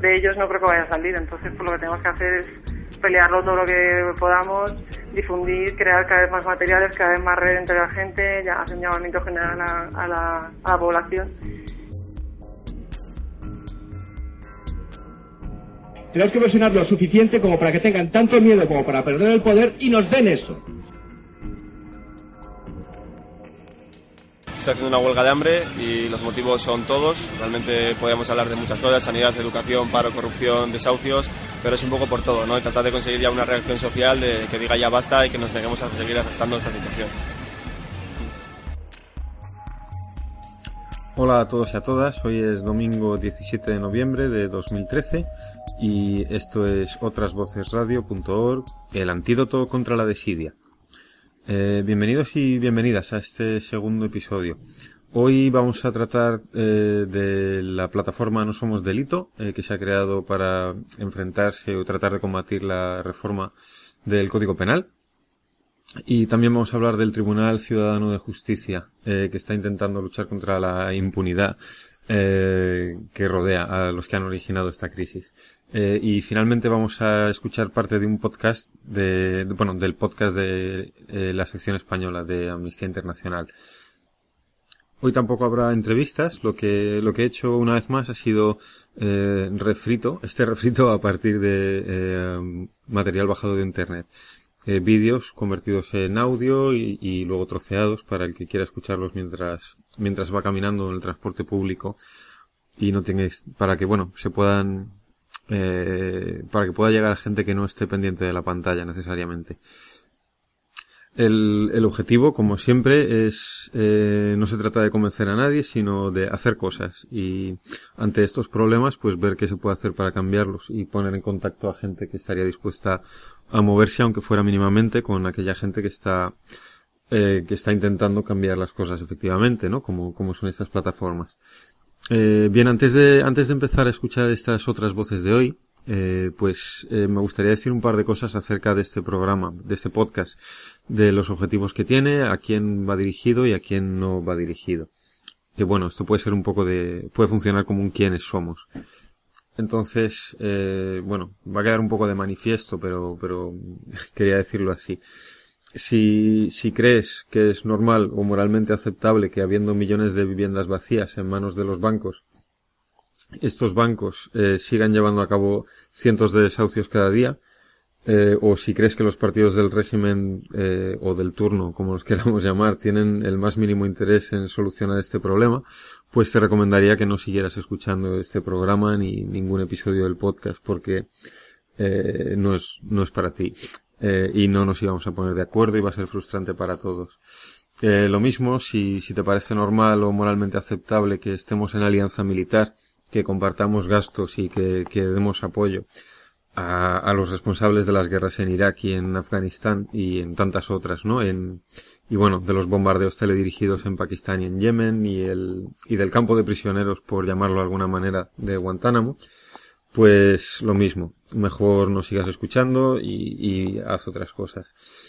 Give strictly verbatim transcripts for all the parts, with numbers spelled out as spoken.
de ellos no creo que vaya a salir. Entonces, pues lo que tenemos que hacer es pelearlo todo lo que podamos, difundir, crear cada vez más materiales, cada vez más red entre la gente, ya hacer un llamamiento general a, a, la, a la población. Tenemos que presionar lo suficiente como para que tengan tanto miedo como para perder el poder y nos den eso. Estoy haciendo una huelga de hambre y los motivos son todos. Realmente podemos hablar de muchas cosas: sanidad, educación, paro, corrupción, desahucios, pero es un poco por todo, ¿no? Y tratar de conseguir ya una reacción social de que diga ya basta y que nos neguemos a seguir aceptando esta situación. Hola a todos y a todas, hoy es domingo diecisiete de noviembre de dos mil trece y esto es otras voces radio punto org, el antídoto contra la desidia. Eh, bienvenidos y bienvenidas a este segundo episodio. Hoy vamos a tratar eh, de la plataforma No Somos Delito, eh, que se ha creado para enfrentarse o tratar de combatir la reforma del Código Penal. Y también vamos a hablar del Tribunal Ciudadano de Justicia, eh, que está intentando luchar contra la impunidad eh, que rodea a los que han originado esta crisis. Eh, y finalmente vamos a escuchar parte de un podcast de, de bueno, del podcast de eh, la sección española de Amnistía Internacional. Hoy tampoco habrá entrevistas, lo que, lo que he hecho una vez más ha sido eh, refrito, este refrito a partir de eh, material bajado de internet. Eh, vídeos convertidos en audio y, y luego troceados para el que quiera escucharlos mientras, mientras va caminando en el transporte público y no tengáis, para que, bueno, se puedan, eh, para que pueda llegar a gente que no esté pendiente de la pantalla necesariamente. El, el objetivo, como siempre, es, eh, no se trata de convencer a nadie, sino de hacer cosas y ante estos problemas, pues ver qué se puede hacer para cambiarlos y poner en contacto a gente que estaría dispuesta a moverse, aunque fuera mínimamente, con aquella gente que está, eh, que está intentando cambiar las cosas efectivamente, ¿no? Como, como son estas plataformas. Eh, bien, antes de, antes de empezar a escuchar estas otras voces de hoy, eh, pues, eh, me gustaría decir un par de cosas acerca de este programa, de este podcast, de los objetivos que tiene, a quién va dirigido y a quién no va dirigido. Que bueno, esto puede ser un poco de, puede funcionar como un quiénes somos. Entonces, eh, bueno, va a quedar un poco de manifiesto, pero, pero quería decirlo así. Si, si crees que es normal o moralmente aceptable que habiendo millones de viviendas vacías en manos de los bancos, estos bancos eh, sigan llevando a cabo cientos de desahucios cada día, eh, o si crees que los partidos del régimen eh, o del turno, como los queramos llamar, tienen el más mínimo interés en solucionar este problema, pues te recomendaría que no siguieras escuchando este programa ni ningún episodio del podcast, porque eh, no es no es para ti eh, y no nos íbamos a poner de acuerdo y va a ser frustrante para todos. Eh, lo mismo si si te parece normal o moralmente aceptable que estemos en alianza militar, que compartamos gastos y que, que demos apoyo a, a los responsables de las guerras en Irak y en Afganistán y en tantas otras, ¿no? En, y bueno, de los bombardeos teledirigidos en Pakistán y en Yemen y el, y del campo de prisioneros, por llamarlo de alguna manera, de Guantánamo, pues lo mismo. Mejor no sigas escuchando y, y haz otras cosas.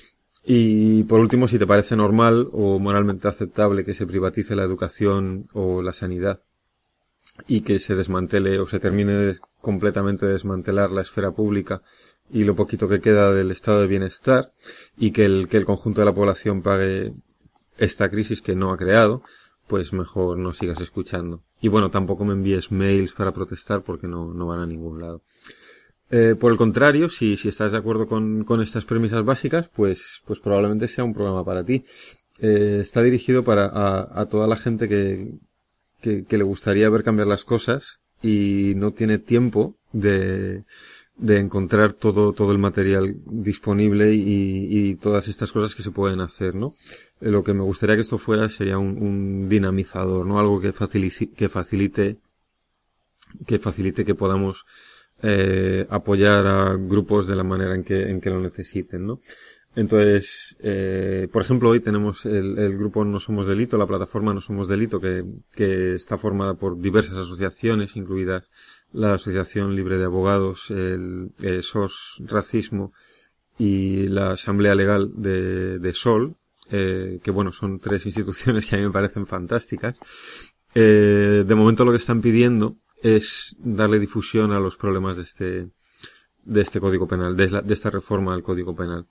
Y por último, si te parece normal o moralmente aceptable que se privatice la educación o la sanidad, y que se desmantele o se termine de completamente de desmantelar la esfera pública y lo poquito que queda del estado de bienestar y que el, que el conjunto de la población pague esta crisis que no ha creado, pues mejor no sigas escuchando. Y bueno, tampoco me envíes mails para protestar porque no, no van a ningún lado. Eh, por el contrario, si, si estás de acuerdo con, con estas premisas básicas, pues, pues probablemente sea un programa para ti. Eh, está dirigido para, a, a toda la gente que, Que, que le gustaría ver cambiar las cosas y no tiene tiempo de, de encontrar todo, todo el material disponible y, y todas estas cosas que se pueden hacer, ¿no? Eh, lo que me gustaría que esto fuera sería un, un dinamizador, ¿no? Algo que facilite, que facilite, que facilite que podamos, eh, apoyar a grupos de la manera en que, en que lo necesiten, ¿no? Entonces, eh, por ejemplo, hoy tenemos el, el grupo No Somos Delito, la plataforma No Somos Delito, que, que está formada por diversas asociaciones, incluidas la Asociación Libre de Abogados, el, el S O S Racismo y la Asamblea Legal de, de Sol, eh, que bueno, son tres instituciones que a mí me parecen fantásticas. Eh, de momento lo que están pidiendo es darle difusión a los problemas de este, de este Código Penal, de, la, de esta reforma al Código Penal.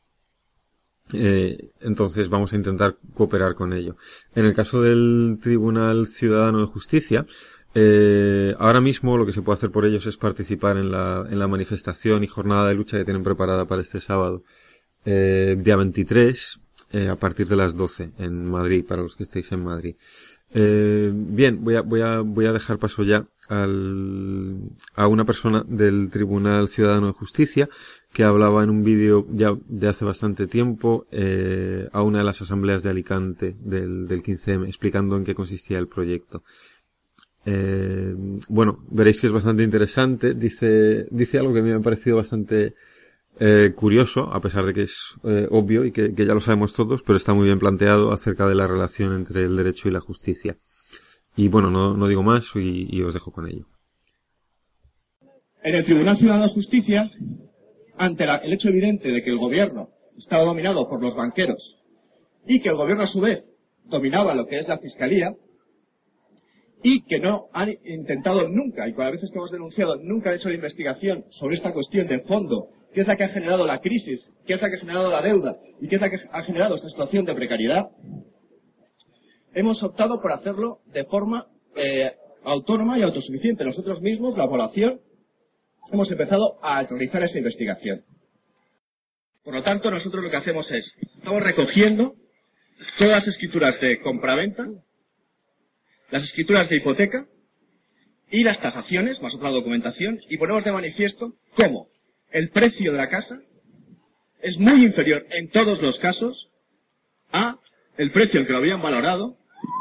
Eh, entonces vamos a intentar cooperar con ello. En el caso del Tribunal Ciudadano de Justicia, eh, ahora mismo lo que se puede hacer por ellos es participar en la, en la manifestación y jornada de lucha que tienen preparada para este sábado, eh, día veintitrés, eh, a partir de las doce en Madrid, para los que estéis en Madrid. Eh, bien, voy a, voy a, voy a dejar paso ya al, a una persona del Tribunal Ciudadano de Justicia que hablaba en un vídeo ya de hace bastante tiempo, eh, a una de las asambleas de Alicante del, del quince eme, explicando en qué consistía el proyecto. Eh, bueno, veréis que es bastante interesante. Dice, dice algo que a mí me ha parecido bastante Eh, curioso, a pesar de que es eh, obvio y que, que ya lo sabemos todos, pero está muy bien planteado acerca de la relación entre el derecho y la justicia. Y bueno, no, no digo más y, y os dejo con ello. En el Tribunal Ciudadano de Justicia, ante la, el hecho evidente de que el gobierno estaba dominado por los banqueros y que el gobierno a su vez dominaba lo que es la fiscalía y que no han intentado nunca, y con las veces que hemos denunciado, nunca han hecho la investigación sobre esta cuestión de fondo, que es la que ha generado la crisis, que es la que ha generado la deuda y que es la que ha generado esta situación de precariedad, hemos optado por hacerlo de forma eh, autónoma y autosuficiente. Nosotros mismos, la población, hemos empezado a realizar esa investigación. Por lo tanto, nosotros lo que hacemos es, estamos recogiendo todas las escrituras de compraventa, las escrituras de hipoteca y las tasaciones, más otra documentación, y ponemos de manifiesto cómo el precio de la casa es muy inferior en todos los casos a el precio en que lo habían valorado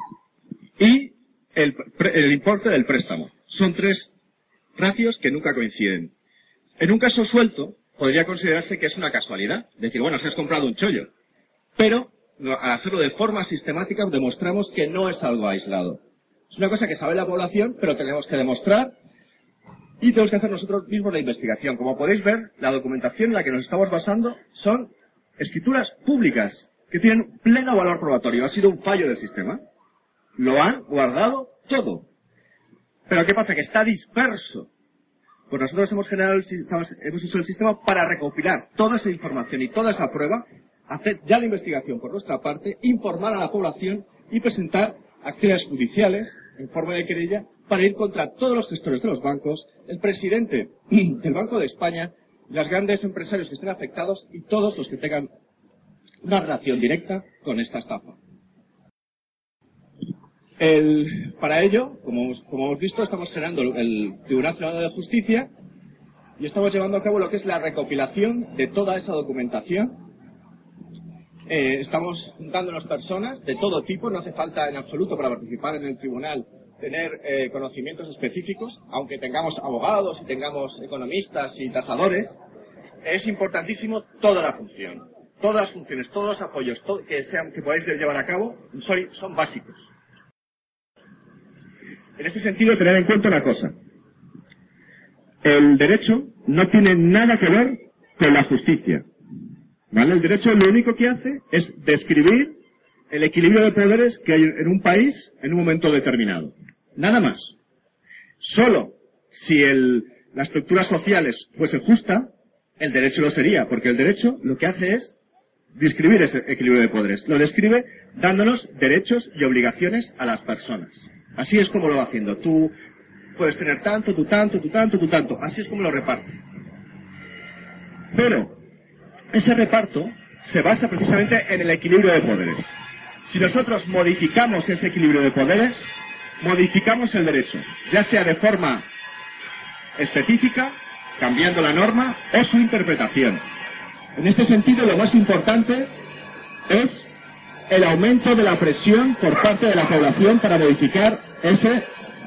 y el, el importe del préstamo. Son tres ratios que nunca coinciden. En un caso suelto podría considerarse que es una casualidad, decir, bueno, si has comprado un chollo, pero al hacerlo de forma sistemática demostramos que no es algo aislado. Es una cosa que sabe la población, pero tenemos que demostrar y tenemos que hacer nosotros mismos la investigación. Como podéis ver, la documentación en la que nos estamos basando son escrituras públicas que tienen pleno valor probatorio. Ha sido un fallo del sistema. Lo han guardado todo. Pero ¿qué pasa? Que está disperso. Pues nosotros hemos generado el sistema, hemos hecho el sistema para recopilar toda esa información y toda esa prueba, hacer ya la investigación por nuestra parte, informar a la población y presentar acciones judiciales en forma de querella para ir contra todos los gestores de los bancos, el presidente del Banco de España, los grandes empresarios que estén afectados y todos los que tengan una relación directa con esta estafa. El, para ello, como, como hemos visto, estamos generando el Tribunal Ciudadano de Justicia y estamos llevando a cabo lo que es la recopilación de toda esa documentación. Eh, estamos juntándonos personas de todo tipo, no hace falta en absoluto para participar en el tribunal tener eh, conocimientos específicos, aunque tengamos abogados y tengamos economistas y tasadores, es importantísimo toda la función, todas las funciones, todos los apoyos todo, que, sean, que podáis llevar a cabo son, son básicos. En este sentido, tener en cuenta una cosa. El derecho no tiene nada que ver con la justicia. ¿Vale? El derecho lo único que hace es describir el equilibrio de poderes que hay en un país en un momento determinado. Nada más. Solo si el, la estructura social fuese justa, el derecho lo sería, porque el derecho lo que hace es describir ese equilibrio de poderes. Lo describe dándonos derechos y obligaciones a las personas. Así es como lo va haciendo. Tú puedes tener tanto, tú tanto, tú tanto, tú tanto. Así es como lo reparte. Pero ese reparto se basa precisamente en el equilibrio de poderes. Si nosotros modificamos ese equilibrio de poderes, modificamos el derecho, ya sea de forma específica, cambiando la norma, o su interpretación. En este sentido, lo más importante es el aumento de la presión por parte de la población para modificar ese...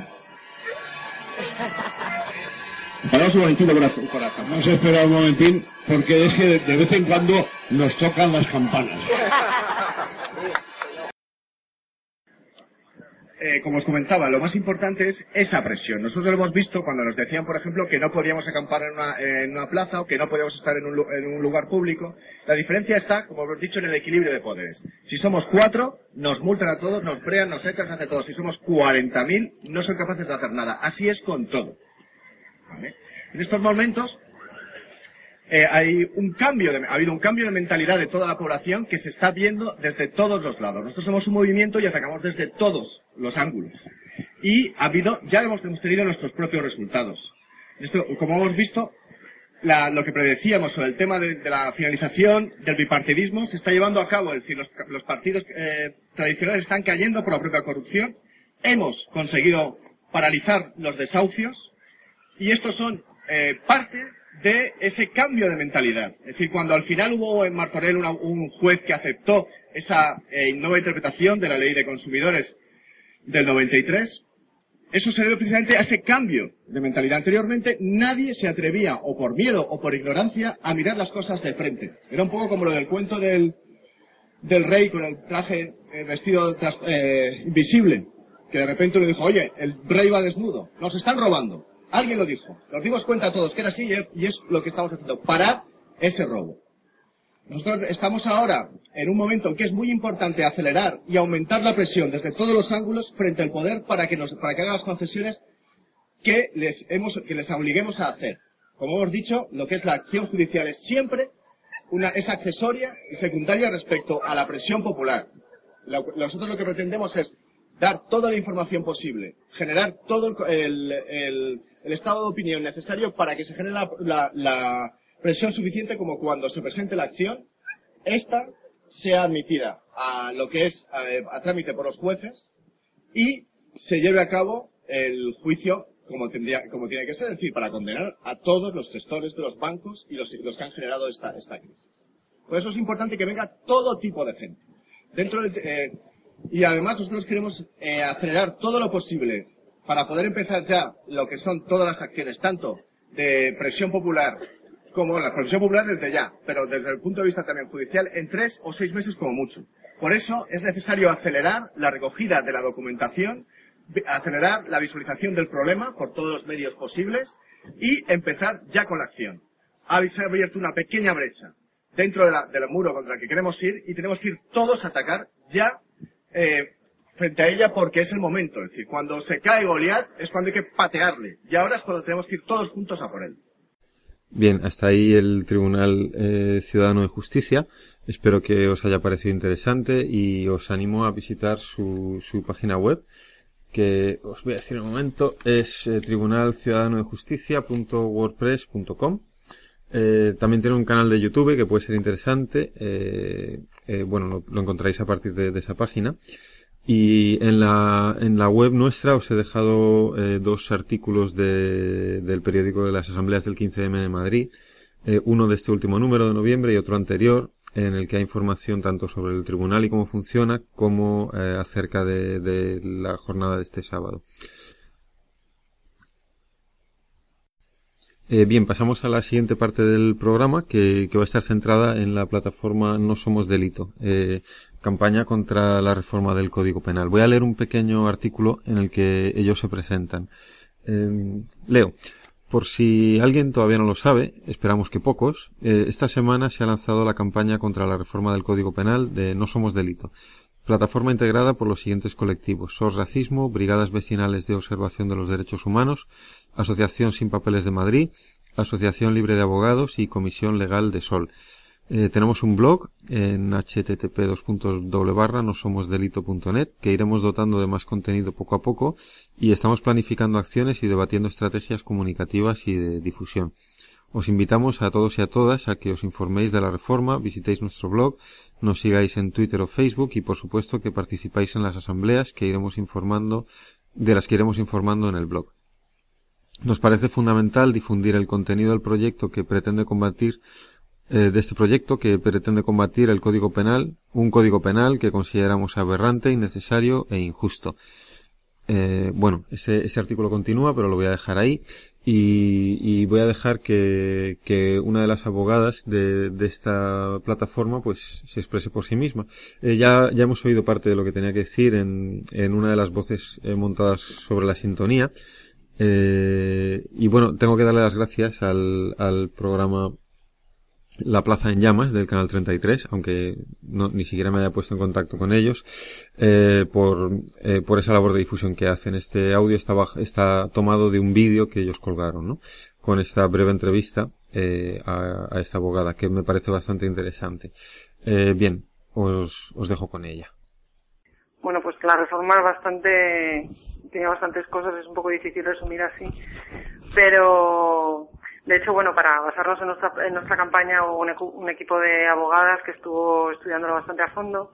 Paramos un momentito por las, por las campanas. Vamos a esperar un momentín, porque es que de vez en cuando nos tocan las campanas. eh, como os comentaba, lo más importante es esa presión. Nosotros lo hemos visto cuando nos decían, por ejemplo, que no podíamos acampar en una, en una plaza o que no podíamos estar en un, en un lugar público. La diferencia está, como hemos dicho, en el equilibrio de poderes. Si somos cuatro, nos multan a todos, nos brean, nos echan, se hace todo. Si somos cuarenta mil, no son capaces de hacer nada. Así es con todo. ¿Vale? En estos momentos, Eh, hay un cambio, de, ha habido un cambio de mentalidad de toda la población que se está viendo desde todos los lados. Nosotros somos un movimiento y atacamos desde todos los ángulos. Y ha habido, ya hemos, hemos tenido nuestros propios resultados. Esto, como hemos visto, la, lo que predecíamos sobre el tema de, de la finalización del bipartidismo se está llevando a cabo. Es decir, los, los partidos eh, tradicionales están cayendo por la propia corrupción. Hemos conseguido paralizar los desahucios y estos son eh, parte de ese cambio de mentalidad. Es decir, cuando al final hubo en Martorell una, un juez que aceptó esa eh, nueva interpretación de la ley de consumidores del noventa y tres, eso se debe precisamente a ese cambio de mentalidad. Anteriormente nadie se atrevía, o por miedo o por ignorancia, a mirar las cosas de frente. Era un poco como lo del cuento del, del rey con el traje eh, vestido tras, eh, invisible, que de repente le dijo, oye, el rey va desnudo, nos están robando. Alguien lo dijo. Nos dimos cuenta todos que era así y es lo que estamos haciendo. Parar ese robo. Nosotros estamos ahora en un momento en que es muy importante acelerar y aumentar la presión desde todos los ángulos frente al poder para que nos, para que hagan las concesiones que les hemos, que les obliguemos a hacer. Como hemos dicho, lo que es la acción judicial es siempre una, es accesoria y secundaria respecto a la presión popular. Nosotros lo que pretendemos es dar toda la información posible, generar todo el, el, el estado de opinión necesario para que se genere la, la, la presión suficiente como cuando se presente la acción, esta sea admitida a lo que es a, a trámite por los jueces y se lleve a cabo el juicio como tendría, como tiene que ser, es decir, para condenar a todos los gestores de los bancos y los, los que han generado esta, esta crisis. Por eso es importante que venga todo tipo de gente. Dentro de, eh, y además nosotros queremos eh, acelerar todo lo posible para poder empezar ya lo que son todas las acciones, tanto de presión popular como la presión popular desde ya, pero desde el punto de vista también judicial, en tres o seis meses como mucho. Por eso es necesario acelerar la recogida de la documentación, acelerar la visualización del problema por todos los medios posibles y empezar ya con la acción. Se ha abierto una pequeña brecha dentro de la, del muro contra el que queremos ir y tenemos que ir todos a atacar ya eh, frente a ella porque es el momento. Es decir, cuando se cae Goliat es cuando hay que patearle y ahora es cuando tenemos que ir todos juntos a por él. Bien, hasta ahí el Tribunal eh, Ciudadano de Justicia. Espero que os haya parecido interesante y os animo a visitar su, su página web, que os voy a decir en un momento, es eh, tribunal ciudadano de justicia punto wordpress punto com. Eh, también tiene un canal de YouTube que puede ser interesante. Eh, eh, bueno, lo, lo encontraréis a partir de, de esa página. Y en la, en la web nuestra os he dejado eh, dos artículos de, del periódico de las asambleas del quince eme de Madrid. Eh, uno de este último número de noviembre y otro anterior, en el que hay información tanto sobre el tribunal y cómo funciona, como eh, acerca de, de la jornada de este sábado. Eh, bien, pasamos a la siguiente parte del programa, que, que va a estar centrada en la plataforma No Somos Delito, eh, campaña contra la reforma del Código Penal. Voy a leer un pequeño artículo en el que ellos se presentan. Eh, leo. Por si alguien todavía no lo sabe, esperamos que pocos, eh, esta semana se ha lanzado la campaña contra la reforma del Código Penal de No Somos Delito. Plataforma integrada por los siguientes colectivos: S O S Racismo, Brigadas Vecinales de Observación de los Derechos Humanos, Asociación Sin Papeles de Madrid, Asociación Libre de Abogados y Comisión Legal de Sol. Eh, tenemos un blog en hache te te pe dos puntos doble barra no somos delito punto net que iremos dotando de más contenido poco a poco y estamos planificando acciones y debatiendo estrategias comunicativas y de difusión. Os invitamos a todos y a todas a que os informéis de la reforma, visitéis nuestro blog, nos sigáis en Twitter o Facebook y por supuesto que participáis en las asambleas que iremos informando, de las que iremos informando en el blog. Nos parece fundamental difundir el contenido del proyecto que pretende combatir eh, de este proyecto que pretende combatir el Código Penal, un Código Penal que consideramos aberrante, innecesario e injusto. Eh, bueno, ese, ese artículo continúa, pero lo voy a dejar ahí. y, y voy a dejar que, que una de las abogadas de, de esta plataforma pues se exprese por sí misma. Eh, ya, ya hemos oído parte de lo que tenía que decir en, en una de las voces eh, montadas sobre la sintonía. Eh, y bueno, tengo que darle las gracias al, al programa La Plaza en Llamas del Canal treinta y tres, aunque no, ni siquiera me haya puesto en contacto con ellos, eh, por, eh, por esa labor de difusión que hacen. Este audio está, bajo, está tomado de un vídeo que ellos colgaron, ¿no? Con esta breve entrevista, eh, a, a esta abogada, que me parece bastante interesante. Eh, bien, os, os dejo con ella. Bueno, pues la reforma es bastante, tiene bastantes cosas, es un poco difícil resumir así, pero de hecho, bueno, para basarnos en nuestra, en nuestra campaña hubo un, un equipo de abogadas que estuvo estudiándolo bastante a fondo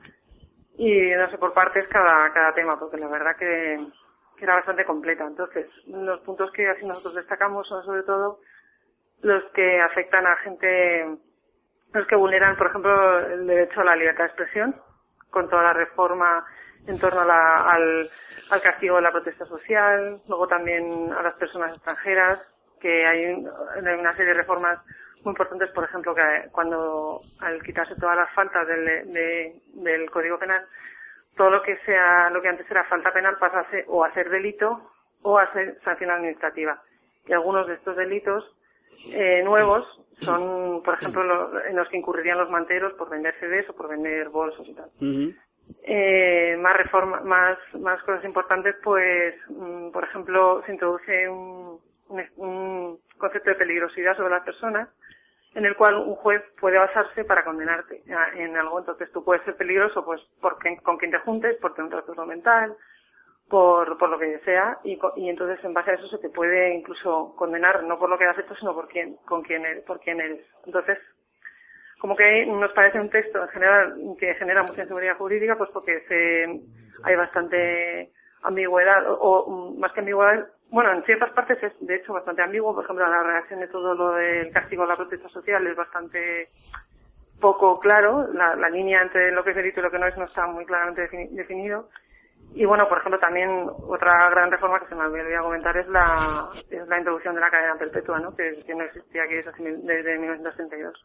y no sé por partes cada, cada tema, porque la verdad que, que era bastante completa. Entonces, los puntos que así nosotros destacamos son sobre todo los que afectan a gente, los que vulneran, por ejemplo, el derecho a la libertad de expresión, con toda la reforma en torno a la, al, al castigo de la protesta social, luego también a las personas extranjeras, que hay, hay una serie de reformas muy importantes, por ejemplo, que cuando al quitarse todas las faltas del, de, del Código Penal, todo lo que sea, lo que antes era falta penal pasa a ser, o a ser delito o a ser sanción administrativa. Y algunos de estos delitos eh, nuevos son, por ejemplo, lo, en los que incurrirían los manteros por vender C Ds o por vender bolsos y tal. Uh-huh. Eh, más reforma, más, más cosas importantes, pues, mm, por ejemplo, se introduce un, un, un concepto de peligrosidad sobre las personas, en el cual un juez puede basarse para condenarte en algo. Entonces tú puedes ser peligroso, pues, porque, con quien te juntes, por tener un trastorno mental, por, por lo que sea, y, y entonces en base a eso se te puede incluso condenar, no por lo que has hecho, sino por quién, con quién eres, por quién eres. Entonces, como que nos parece un texto en general que genera mucha inseguridad jurídica, pues porque se, hay bastante ambigüedad, o, o más que ambigüedad, bueno, en ciertas partes es de hecho bastante ambiguo. Por ejemplo, la redacción de todo lo del castigo a la protesta social es bastante poco claro, la, la línea entre lo que es delito y lo que no es no está muy claramente defini- definido. Y bueno, por ejemplo, también otra gran reforma que se me olvidó comentar es la, es la introducción de la cadena perpetua, ¿no? Que, que no existía aquí desde, desde mil novecientos treinta y dos.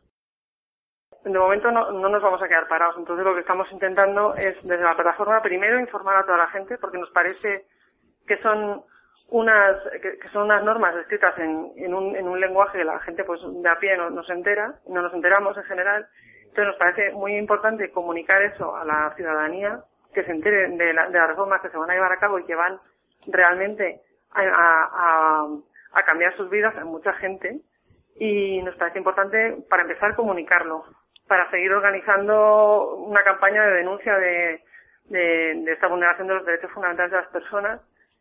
De momento no, no nos vamos a quedar parados, entonces lo que estamos intentando es desde la plataforma primero informar a toda la gente, porque nos parece que son unas que, que son unas normas escritas en, en un en un lenguaje que la gente pues de a pie no, no se entera, no nos enteramos en general. Entonces nos parece muy importante comunicar eso a la ciudadanía, que se entere de, la, de las reformas que se van a llevar a cabo y que van realmente a, a, a cambiar sus vidas a mucha gente, y nos parece importante para empezar comunicarlo, para seguir organizando una campaña de denuncia de, de, de esta vulneración de los derechos fundamentales de las personas.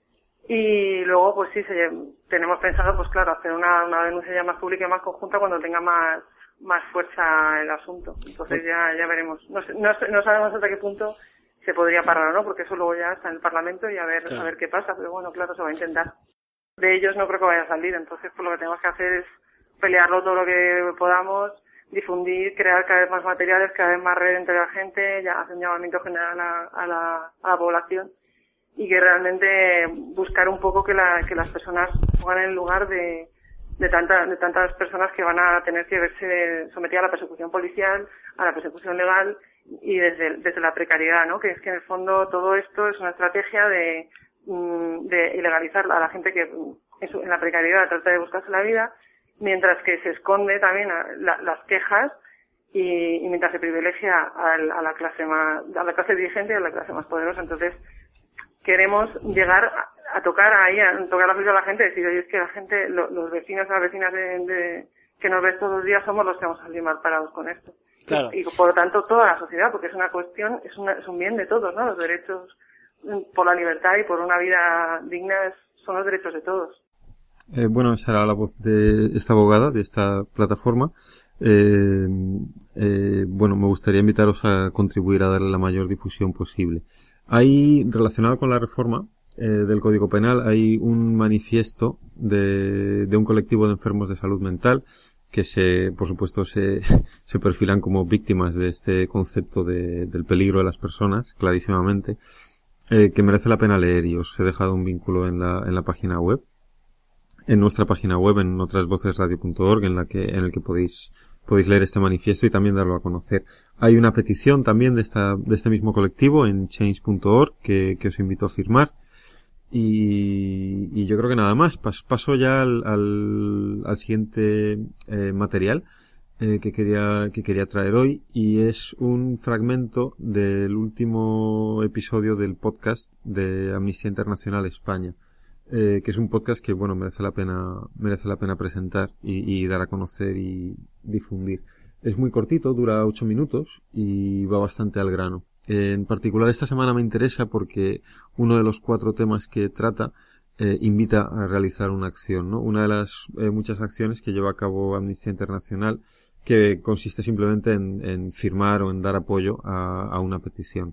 Y luego, pues sí, se, tenemos pensado, pues claro, hacer una, una denuncia ya más pública y más conjunta cuando tenga más más fuerza el asunto. Entonces ya ya veremos. No, no, no sabemos hasta qué punto se podría parar o no, porque eso luego ya está en el Parlamento y a ver claro. a ver qué pasa. Pero bueno, claro, se va a intentar. De ellos no creo que vaya a salir. Entonces, pues lo que tenemos que hacer es pelearlo todo lo que podamos, difundir, crear cada vez más materiales, cada vez más red entre la gente, ya hacer un llamamiento general a, a, la, a la población, y que realmente buscar un poco que, la, que las personas pongan en el lugar de, de, tanta, de tantas personas que van a tener que verse sometidas a la persecución policial, a la persecución legal y desde, desde la precariedad, ¿no? Que es que en el fondo todo esto es una estrategia de, de ilegalizar a la gente que en la precariedad trata de buscarse la vida, mientras que se esconde también la, las quejas y, y mientras se privilegia a, a la clase más, a la clase dirigente y a la clase más poderosa. Entonces, queremos llegar a, a tocar ahí, a tocar la fibra a la gente, decir, oye, es que la gente, lo, los vecinos, las vecinas de, de, que nos ven todos los días somos los que vamos a salir mal parados con esto. Claro. Y, y por lo tanto toda la sociedad, porque es una cuestión, es, una, es un bien de todos, ¿no? Los derechos por la libertad y por una vida digna son los derechos de todos. Eh, bueno, esa era la voz de esta abogada, de esta plataforma. Eh, eh, bueno, me gustaría invitaros a contribuir a darle la mayor difusión posible. Hay, relacionado con la reforma eh, del Código Penal, hay un manifiesto de, de un colectivo de enfermos de salud mental que se, por supuesto, se, se perfilan como víctimas de este concepto de, del peligro de las personas, clarísimamente, eh, que merece la pena leer, y os he dejado un vínculo en la, en la página web. en nuestra página web, en otras voces radio punto org, en la que, en el que podéis, podéis leer este manifiesto y también darlo a conocer. Hay una petición también de esta, de este mismo colectivo en change punto org que, que os invito a firmar. Y, y yo creo que nada más. Pas, paso ya al, al, al siguiente eh, material eh, que quería, que quería traer hoy, y es un fragmento del último episodio del podcast de Amnistía Internacional España. Eh, que es un podcast que, bueno, merece la pena, merece la pena presentar y, y dar a conocer y difundir. Es muy cortito, dura ocho minutos y va bastante al grano. Eh, en particular esta semana me interesa porque uno de los cuatro temas que trata eh, invita a realizar una acción, ¿no? Una de las eh, muchas acciones que lleva a cabo Amnistía Internacional, que consiste simplemente en, en firmar o en dar apoyo a, a una petición.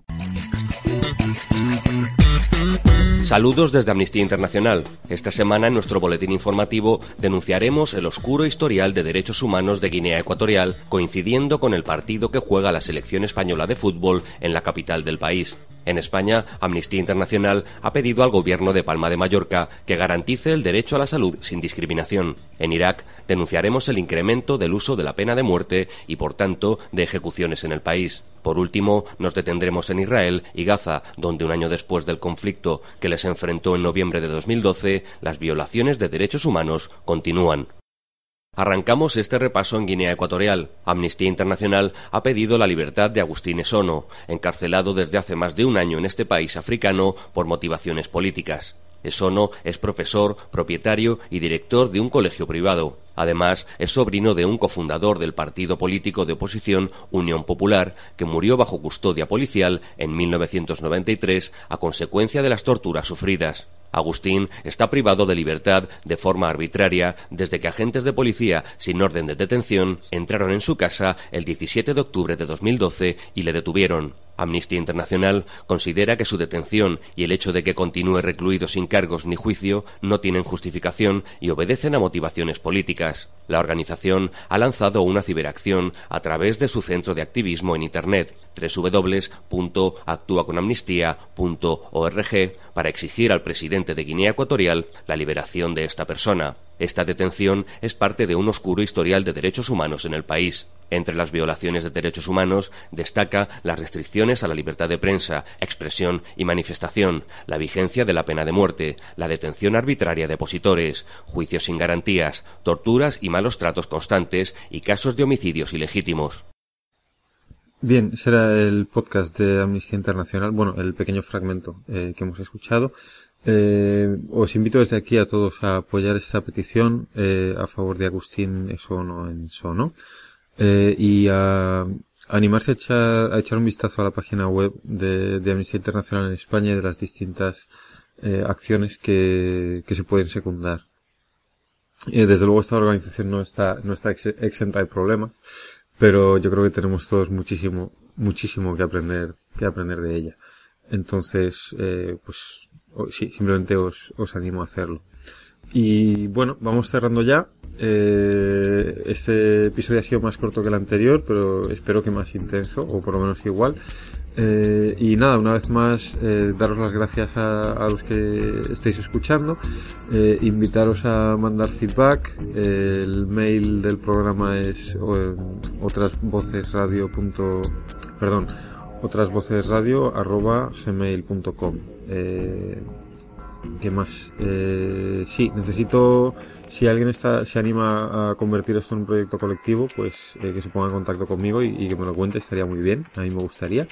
Saludos desde Amnistía Internacional. Esta semana en nuestro boletín informativo denunciaremos el oscuro historial de derechos humanos de Guinea Ecuatorial, coincidiendo con el partido que juega la selección española de fútbol en la capital del país. En España, Amnistía Internacional ha pedido al gobierno de Palma de Mallorca que garantice el derecho a la salud sin discriminación. En Irak, denunciaremos el incremento del uso de la pena de muerte y, por tanto, de ejecuciones en el país. Por último, nos detendremos en Israel y Gaza, donde un año después del conflicto que les enfrentó en noviembre de dos mil doce, las violaciones de derechos humanos continúan. Arrancamos este repaso en Guinea Ecuatorial. Amnistía Internacional ha pedido la libertad de Agustín Esono, encarcelado desde hace más de un año en este país africano por motivaciones políticas. Esono es profesor, propietario y director de un colegio privado. Además, es sobrino de un cofundador del partido político de oposición Unión Popular, que murió bajo custodia policial en mil novecientos noventa y tres a consecuencia de las torturas sufridas. Agustín está privado de libertad de forma arbitraria desde que agentes de policía sin orden de detención entraron en su casa el diecisiete de octubre de dos mil doce y le detuvieron. Amnistía Internacional considera que su detención y el hecho de que continúe recluido sin cargos ni juicio no tienen justificación y obedecen a motivaciones políticas. La organización ha lanzado una ciberacción a través de su centro de activismo en Internet, doble u doble u doble u punto actúa con amnistía punto org, para exigir al presidente de Guinea Ecuatorial la liberación de esta persona. Esta detención es parte de un oscuro historial de derechos humanos en el país. Entre las violaciones de derechos humanos destaca las restricciones a la libertad de prensa, expresión y manifestación, la vigencia de la pena de muerte, la detención arbitraria de opositores, juicios sin garantías, torturas y malos tratos constantes y casos de homicidios ilegítimos. Bien, será el podcast de Amnistía Internacional, bueno, el pequeño fragmento eh, que hemos escuchado. Eh, os invito desde aquí a todos a apoyar esta petición eh, a favor de Agustín Esono en Sono. Eh, y a animarse a echar, a echar un vistazo a la página web de, de Amnistía Internacional en España y de las distintas eh, acciones que, que se pueden secundar. Eh, desde luego esta organización no está, no está ex, exenta de problemas, pero yo creo que tenemos todos muchísimo, muchísimo que aprender, que aprender de ella. Entonces, eh, pues, sí, simplemente os, os animo a hacerlo. Y bueno, vamos cerrando ya. Eh, este episodio ha sido más corto que el anterior, pero espero que más intenso, o por lo menos igual. Eh, y nada, una vez más, eh, daros las gracias a, a los que estáis escuchando. Eh, invitaros a mandar feedback. Eh, el mail del programa es eh, otrasvocesradio. Perdón, otrasvocesradio arroba gmail punto com. Eh, ¿Qué más? Eh, sí, necesito, si alguien está, se anima a convertir esto en un proyecto colectivo, pues eh, que se ponga en contacto conmigo y, y que me lo cuente, estaría muy bien, a mí me gustaría.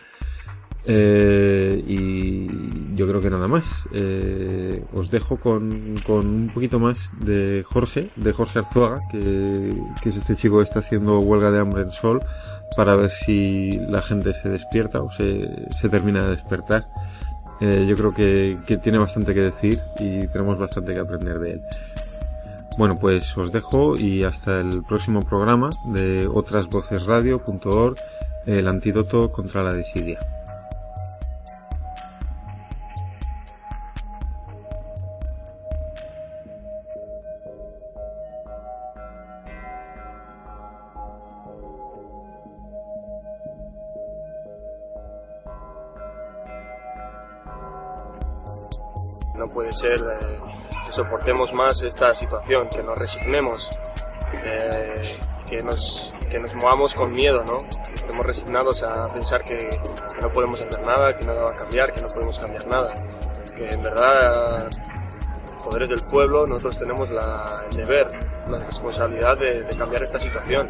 Eh, y yo creo que nada más. Eh, os dejo con, con un poquito más de Jorge, de Jorge Arzuaga, que, que es este chico que está haciendo huelga de hambre en Sol, para ver si la gente se despierta o se, se termina de despertar. Eh, yo creo que, que tiene bastante que decir y tenemos bastante que aprender de él. Bueno, pues os dejo y hasta el próximo programa de otras voces radio punto org, el antídoto contra la desidia. No puede ser eh, que soportemos más esta situación, que nos resignemos, eh, que nos que nos movamos con miedo, ¿no? Que estemos resignados a pensar que, que no podemos hacer nada, que nada va a cambiar, que no podemos cambiar nada, que en verdad poderes del pueblo nosotros tenemos la, el deber, la responsabilidad de, de cambiar esta situación.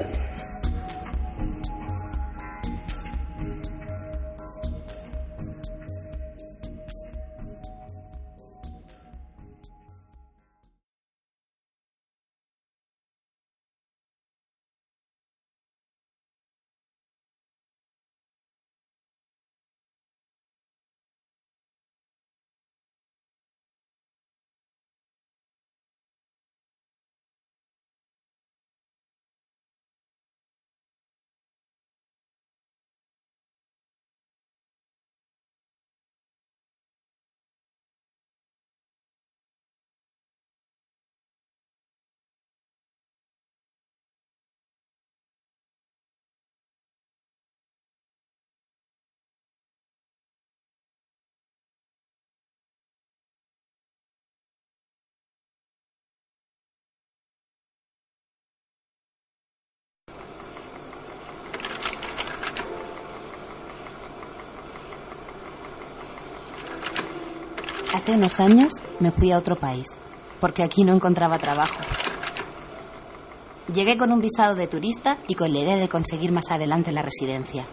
Hace unos años me fui a otro país, porque aquí no encontraba trabajo. Llegué con un visado de turista y con la idea de conseguir más adelante la residencia.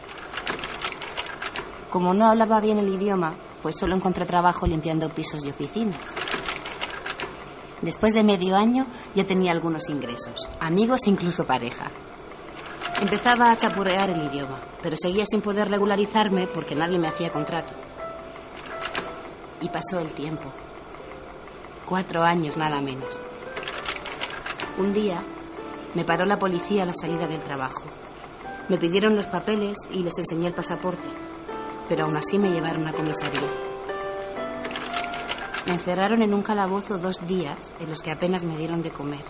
Como no hablaba bien el idioma, pues solo encontré trabajo limpiando pisos y oficinas. Después de medio año ya tenía algunos ingresos, amigos e incluso pareja. Empezaba a chapurrear el idioma, pero seguía sin poder regularizarme porque nadie me hacía contrato. Y pasó el tiempo. Cuatro años nada menos. Un día me paró la policía a la salida del trabajo. Me pidieron los papeles y les enseñé el pasaporte, pero aún así me llevaron a comisaría. Me encerraron en un calabozo dos días en los que apenas me dieron de comer.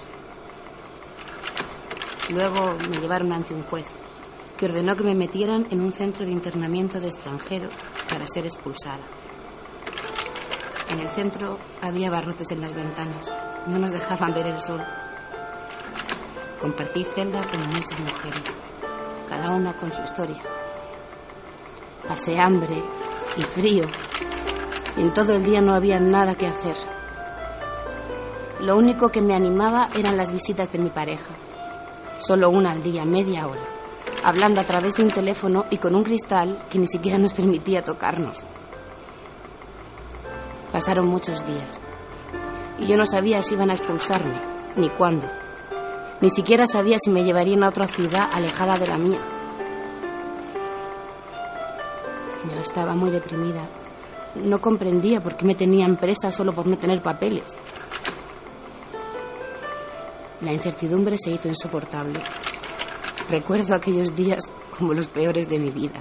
Luego me llevaron ante un juez que ordenó que me metieran en un centro de internamiento de extranjeros para ser expulsada. En el centro había barrotes en las ventanas. No nos dejaban ver el sol. Compartí celda con muchas mujeres, cada una con su historia. Pasé hambre y frío, y en todo el día no había nada que hacer. Lo único que me animaba eran las visitas de mi pareja. Solo una al día, media hora, hablando a través de un teléfono y con un cristal que ni siquiera nos permitía tocarnos. Pasaron muchos días y yo no sabía si iban a expulsarme, ni cuándo. Ni siquiera sabía si me llevarían a otra ciudad alejada de la mía. Yo estaba muy deprimida. No comprendía por qué me tenían presa solo por no tener papeles. La incertidumbre se hizo insoportable. Recuerdo aquellos días como los peores de mi vida.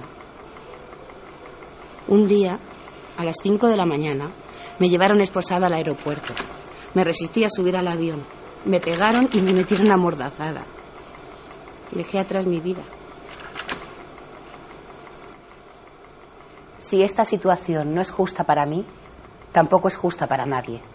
Un día, a las cinco de la mañana, me llevaron esposada al aeropuerto. Me resistí a subir al avión. Me pegaron y me metieron amordazada. Dejé atrás mi vida. Si esta situación no es justa para mí, tampoco es justa para nadie.